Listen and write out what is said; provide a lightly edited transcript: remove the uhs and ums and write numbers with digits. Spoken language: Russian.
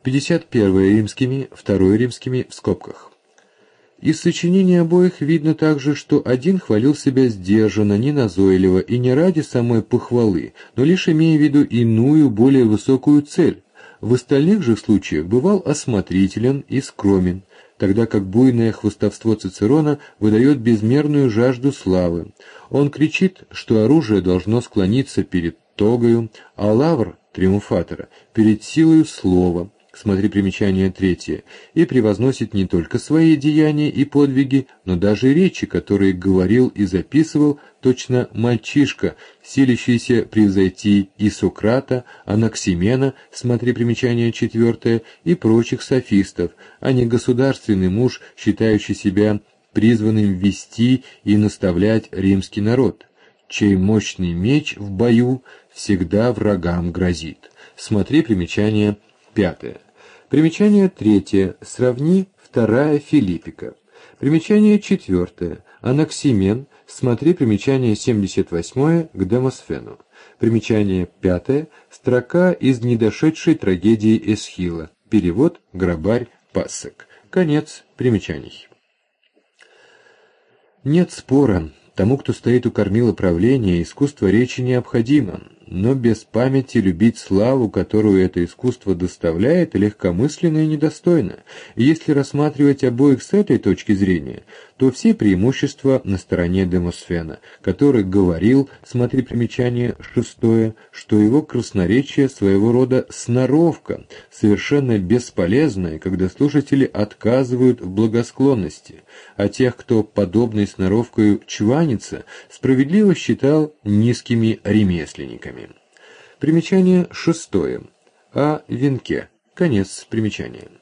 51 римскими, 2 римскими в скобках. Из сочинений обоих видно также, что один хвалил себя сдержанно, неназойливо и не ради самой похвалы, но лишь имея в виду иную, более высокую цель. В остальных же случаях бывал осмотрителен и скромен, тогда как буйное хвастовство Цицерона выдает безмерную жажду славы. Он кричит, что оружие должно склониться перед тогою, а лавр триумфатора перед силою слова. Смотри примечание 3, и превозносит не только свои деяния и подвиги, но даже речи, которые говорил и записывал точно мальчишка, силящийся превзойти и Сократа, Анаксимена, смотри примечание 4, и прочих софистов, а не государственный муж, считающий себя призванным вести и наставлять римский народ, чей мощный меч в бою всегда врагам грозит. Смотри примечание 5. Примечание 3. Сравни 2 Филиппика. Примечание 4. Анаксимен. Смотри примечание 78 к Демосфену. Примечание 5. Строка из недошедшей трагедии Эсхила. Перевод Грабарь Пассек. Конец примечаний. Нет спора. Тому, кто стоит у кормила правления, искусство речи необходимо, но без памяти любить славу, которую это искусство доставляет, легкомысленно и недостойно. И если рассматривать обоих с этой точки зрения, то все преимущества на стороне Демосфена, который говорил, смотри примечание 6, что его красноречие своего рода сноровка, совершенно бесполезная, когда слушатели отказывают в благосклонности, а тех, кто подобной сноровкою чванится, справедливо считал низкими ремесленниками. Примечание 6. О венке. Конец примечания.